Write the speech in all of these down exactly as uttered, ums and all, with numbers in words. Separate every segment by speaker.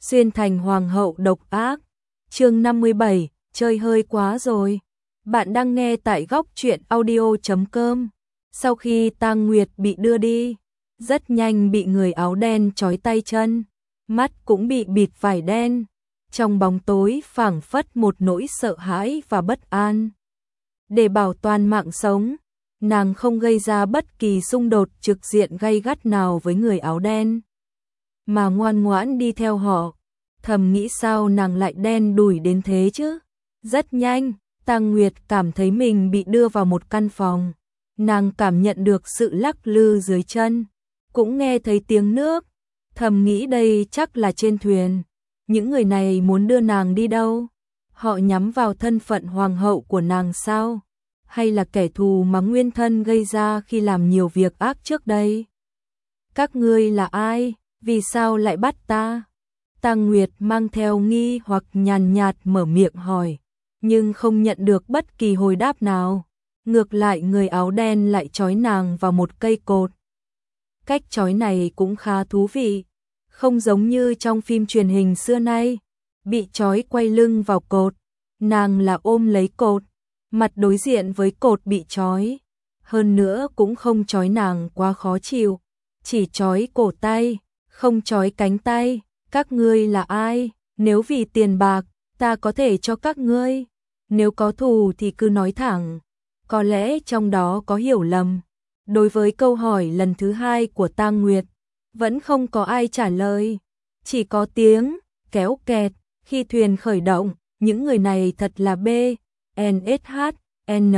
Speaker 1: xuyên thành hoàng hậu độc ác. Chương năm mươi bảy, chơi hơi quá rồi. Bạn đang nghe tại góc truyện audio chấm com. Sau khi Tang Nguyệt bị đưa đi, rất nhanh bị người áo đen trói tay chân, mắt cũng bị bịt vải đen. Trong bóng tối phảng phất một nỗi sợ hãi và bất an. Để bảo toàn mạng sống, nàng không gây ra bất kỳ xung đột trực diện gay gắt nào với người áo đen, mà ngoan ngoãn đi theo họ. Thầm nghĩ sao nàng lại đen đủi đến thế chứ. Rất nhanh, Tang Nguyệt cảm thấy mình bị đưa vào một căn phòng. Nàng cảm nhận được sự lắc lư dưới chân, cũng nghe thấy tiếng nước. Thầm nghĩ đây chắc là trên thuyền. Những người này muốn đưa nàng đi đâu? Họ nhắm vào thân phận hoàng hậu của nàng sao? Hay là kẻ thù mà nguyên thân gây ra khi làm nhiều việc ác trước đây? Các ngươi là ai? Vì sao lại bắt ta? Tang Nguyệt mang theo nghi hoặc nhàn nhạt mở miệng hỏi, nhưng không nhận được bất kỳ hồi đáp nào. Ngược lại người áo đen lại trói nàng vào một cây cột. Cách trói này cũng khá thú vị, không giống như trong phim truyền hình xưa nay, bị trói quay lưng vào cột. Nàng là ôm lấy cột, mặt đối diện với cột bị trói. Hơn nữa cũng không trói nàng quá khó chịu, chỉ trói cổ tay, không trói cánh tay. Các ngươi là ai? Nếu vì tiền bạc, ta có thể cho các ngươi. Nếu có thù thì cứ nói thẳng. Có lẽ trong đó có hiểu lầm. Đối với câu hỏi lần thứ hai của Tang Nguyệt, vẫn không có ai trả lời. Chỉ có tiếng kéo kẹt khi thuyền khởi động. Những người này thật là B N S H N.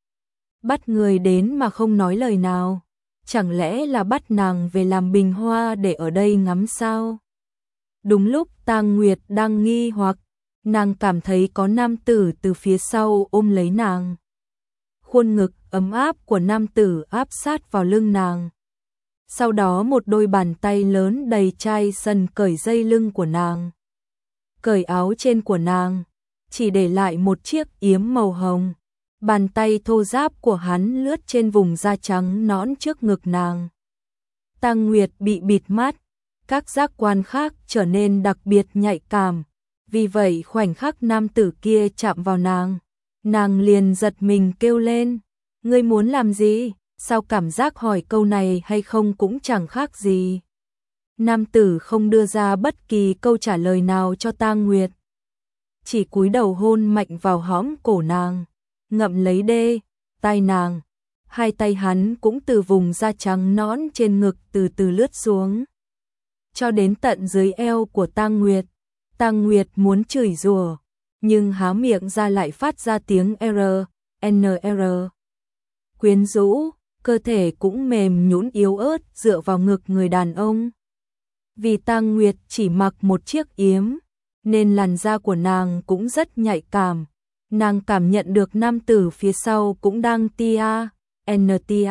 Speaker 1: Bắt người đến mà không nói lời nào. Chẳng lẽ là bắt nàng về làm bình hoa để ở đây ngắm sao? Đúng lúc Tang Nguyệt đang nghi hoặc, nàng cảm thấy có nam tử từ phía sau ôm lấy nàng. Khuôn ngực ấm áp của nam tử áp sát vào lưng nàng. Sau đó một đôi bàn tay lớn đầy chai sần cởi dây lưng của nàng. Cởi áo trên của nàng, chỉ để lại một chiếc yếm màu hồng. Bàn tay thô ráp của hắn lướt trên vùng da trắng nõn trước ngực nàng. Tang Nguyệt bị bịt mắt, các giác quan khác trở nên đặc biệt nhạy cảm. Vì vậy khoảnh khắc nam tử kia chạm vào nàng, nàng liền giật mình kêu lên. Ngươi muốn làm gì? Sao cảm giác hỏi câu này hay không cũng chẳng khác gì. Nam tử không đưa ra bất kỳ câu trả lời nào cho Tang Nguyệt, chỉ cúi đầu hôn mạnh vào hõm cổ nàng, ngậm lấy đê tai nàng. Hai tay hắn cũng từ vùng da trắng nõn trên ngực từ từ lướt xuống, cho đến tận dưới eo của Tang Nguyệt. Tang Nguyệt muốn chửi rủa, nhưng há miệng ra lại phát ra tiếng R, N R. Quyến rũ, cơ thể cũng mềm nhũn yếu ớt dựa vào ngực người đàn ông. Vì Tang Nguyệt chỉ mặc một chiếc yếm, nên làn da của nàng cũng rất nhạy cảm. Nàng cảm nhận được nam tử phía sau cũng đang tia, N tia.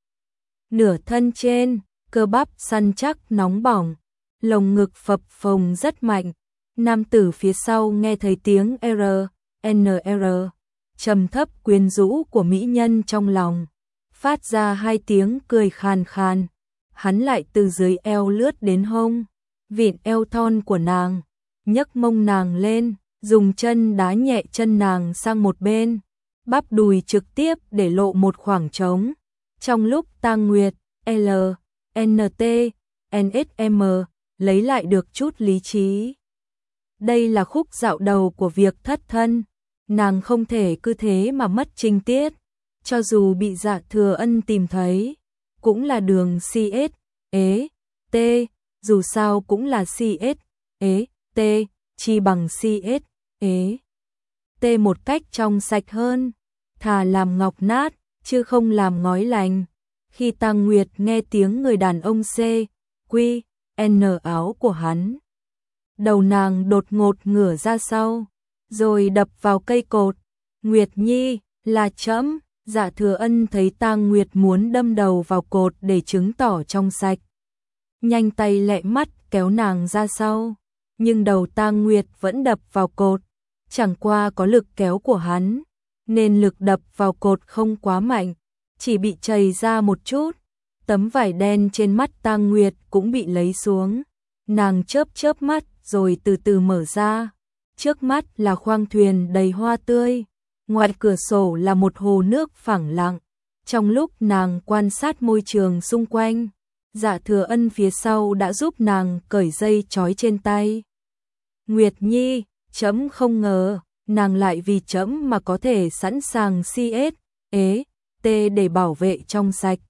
Speaker 1: Nửa thân trên, cơ bắp săn chắc nóng bỏng, lồng ngực phập phồng rất mạnh. Nam tử phía sau nghe thấy tiếng R, N R, trầm thấp quyến rũ của mỹ nhân trong lòng, phát ra hai tiếng cười khàn khàn. Hắn lại từ dưới eo lướt đến hông, vịn eo thon của nàng, nhấc mông nàng lên, dùng chân đá nhẹ chân nàng sang một bên, bắp đùi trực tiếp để lộ một khoảng trống. Trong lúc Tang Nguyệt, L, N T, N S M lấy lại được chút lý trí. Đây là khúc dạo đầu của việc thất thân, nàng không thể cứ thế mà mất trinh tiết. Cho dù bị Dạ Thừa Ân tìm thấy, cũng là đường C S, ế, T, dù sao cũng là C S, ế, T, chi bằng C S, ế, T một cách trong sạch hơn, thà làm ngọc nát, chứ không làm ngói lành. Khi Tang Nguyệt nghe tiếng người đàn ông C, Q, N áo của hắn, đầu nàng đột ngột ngửa ra sau, rồi đập vào cây cột. Nguyệt Nhi, là trẫm. Dạ Thừa Ân thấy Tang Nguyệt muốn đâm đầu vào cột để chứng tỏ trong sạch, nhanh tay lẹ mắt kéo nàng ra sau, nhưng đầu Tang Nguyệt vẫn đập vào cột. Chẳng qua có lực kéo của hắn, nên lực đập vào cột không quá mạnh, chỉ bị chày ra một chút. Tấm vải đen trên mắt Tang Nguyệt cũng bị lấy xuống. Nàng chớp chớp mắt rồi từ từ mở ra. Trước mắt là khoang thuyền đầy hoa tươi, ngoài cửa sổ là một hồ nước phẳng lặng. Trong lúc nàng quan sát môi trường xung quanh, Dạ Thừa Ân phía sau đã giúp nàng cởi dây trói trên tay. Nguyệt Nhi, trẫm không ngờ, nàng lại vì trẫm mà có thể sẵn sàng xê ét, ế, tê để bảo vệ trong sạch.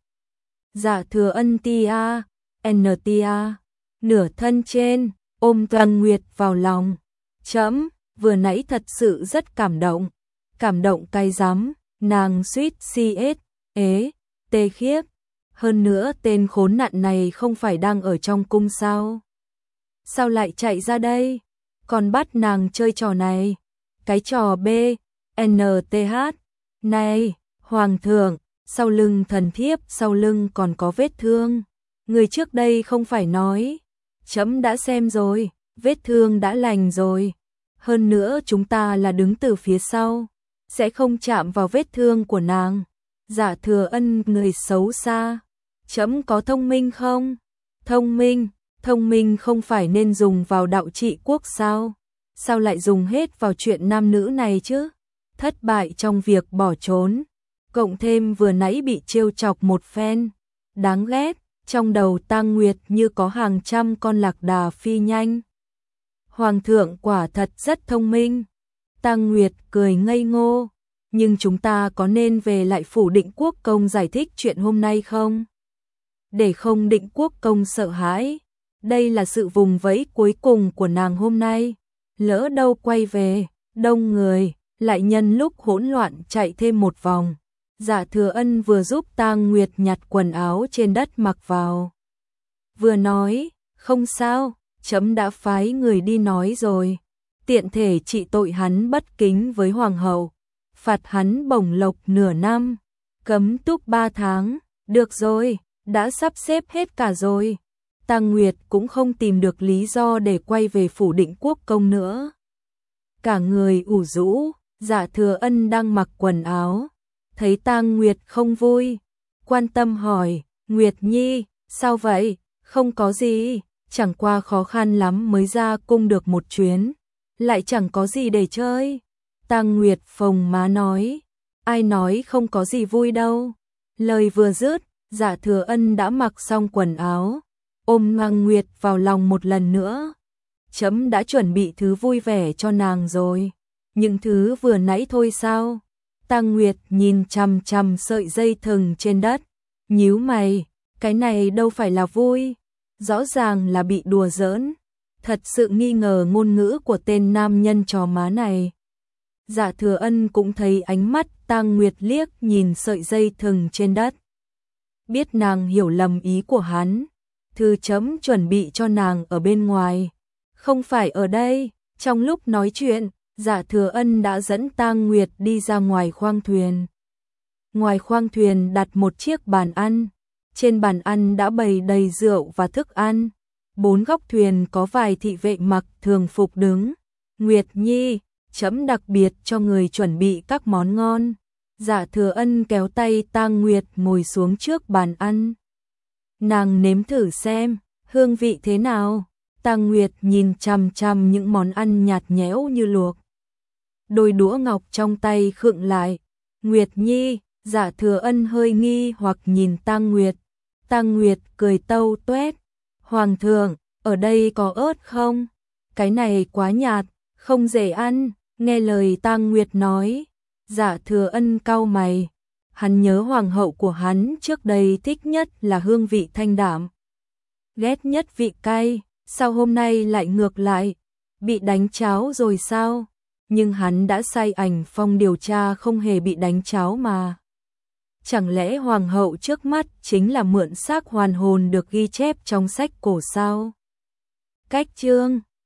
Speaker 1: Dạ Thừa Ân tia, en tia, nửa thân trên, ôm Toàn Nguyệt vào lòng. Trẫm, vừa nãy thật sự rất cảm động. Cảm động cay rắm, nàng suýt xê ét, ế, tê khiếp. Hơn nữa tên khốn nạn này không phải đang ở trong cung sao? Sao lại chạy ra đây? Còn bắt nàng chơi trò này. Cái trò B, N T H. Này, Hoàng thượng, sau lưng thần thiếp sau lưng còn có vết thương. Người trước đây không phải nói. Trẫm đã xem rồi, vết thương đã lành rồi. Hơn nữa chúng ta là đứng từ phía sau, sẽ không chạm vào vết thương của nàng. Dạ Thừa Ân người xấu xa. Trẫm có thông minh không? Thông minh, thông minh không phải nên dùng vào đạo trị quốc sao? Sao lại dùng hết vào chuyện nam nữ này chứ? Thất bại trong việc bỏ trốn, cộng thêm vừa nãy bị trêu chọc một phen. Đáng ghét, trong đầu Tang Nguyệt như có hàng trăm con lạc đà phi nhanh. Hoàng thượng quả thật rất thông minh. Tang Nguyệt cười ngây ngô. Nhưng chúng ta có nên về lại phủ Định Quốc công giải thích chuyện hôm nay không? Để không Định Quốc công sợ hãi. Đây là sự vùng vẫy cuối cùng của nàng hôm nay. Lỡ đâu quay về, đông người, lại nhân lúc hỗn loạn chạy thêm một vòng. Dạ Thừa Ân vừa giúp Tang Nguyệt nhặt quần áo trên đất mặc vào. Vừa nói, không sao, trẫm đã phái người đi nói rồi. Tiện thể trị tội hắn bất kính với hoàng hậu. Phạt hắn bổng lộc nửa năm, cấm túc ba tháng. Được rồi, đã sắp xếp hết cả rồi. Tang Nguyệt cũng không tìm được lý do để quay về phủ Định Quốc công nữa. Cả người ủ rũ, Dạ Thừa Ân đang mặc quần áo. Thấy Tang Nguyệt không vui, quan tâm hỏi, Nguyệt Nhi, sao vậy? Không có gì, chẳng qua khó khăn lắm mới ra cung được một chuyến. Lại chẳng có gì để chơi. Tang Nguyệt phồng má nói, ai nói không có gì vui đâu. Lời vừa dứt, Dạ Thừa Ân đã mặc xong quần áo, ôm Tang Nguyệt vào lòng một lần nữa. Trẫm đã chuẩn bị thứ vui vẻ cho nàng rồi. Những thứ vừa nãy thôi sao? Tang Nguyệt nhìn chằm chằm sợi dây thừng trên đất, nhíu mày, cái này đâu phải là vui, rõ ràng là bị đùa giỡn. Thật sự nghi ngờ ngôn ngữ của tên nam nhân chó má này. Dạ Thừa Ân cũng thấy ánh mắt Tang Nguyệt liếc nhìn sợi dây thừng trên đất. Biết nàng hiểu lầm ý của hắn, thư chấm chuẩn bị cho nàng ở bên ngoài, không phải ở đây. Trong lúc nói chuyện, Dạ Thừa Ân đã dẫn Tang Nguyệt đi ra ngoài khoang thuyền. Ngoài khoang thuyền đặt một chiếc bàn ăn, trên bàn ăn đã bày đầy rượu và thức ăn. Bốn góc thuyền có vài thị vệ mặc thường phục đứng. Nguyệt Nhi, trẫm đặc biệt cho người chuẩn bị các món ngon. Dạ Thừa Ân kéo tay Tang Nguyệt ngồi xuống trước bàn ăn. Nàng nếm thử xem, hương vị thế nào? Tang Nguyệt nhìn chằm chằm những món ăn nhạt nhẽo như luộc. Đôi đũa ngọc trong tay khựng lại. Nguyệt Nhi, Dạ Thừa Ân hơi nghi hoặc nhìn Tang Nguyệt. Tang Nguyệt cười tâu tuét. Hoàng thượng, ở đây có ớt không? Cái này quá nhạt, không dễ ăn. Nghe lời Tang Nguyệt nói, Dạ Thừa Ân cau mày. Hắn nhớ hoàng hậu của hắn trước đây thích nhất là hương vị thanh đạm, ghét nhất vị cay. Sao hôm nay lại ngược lại? Bị đánh cháo rồi sao? Nhưng hắn đã sai ảnh phong điều tra không hề bị đánh cháo mà. Chẳng lẽ hoàng hậu trước mắt chính là mượn xác hoàn hồn được ghi chép trong sách cổ sao? Cách chương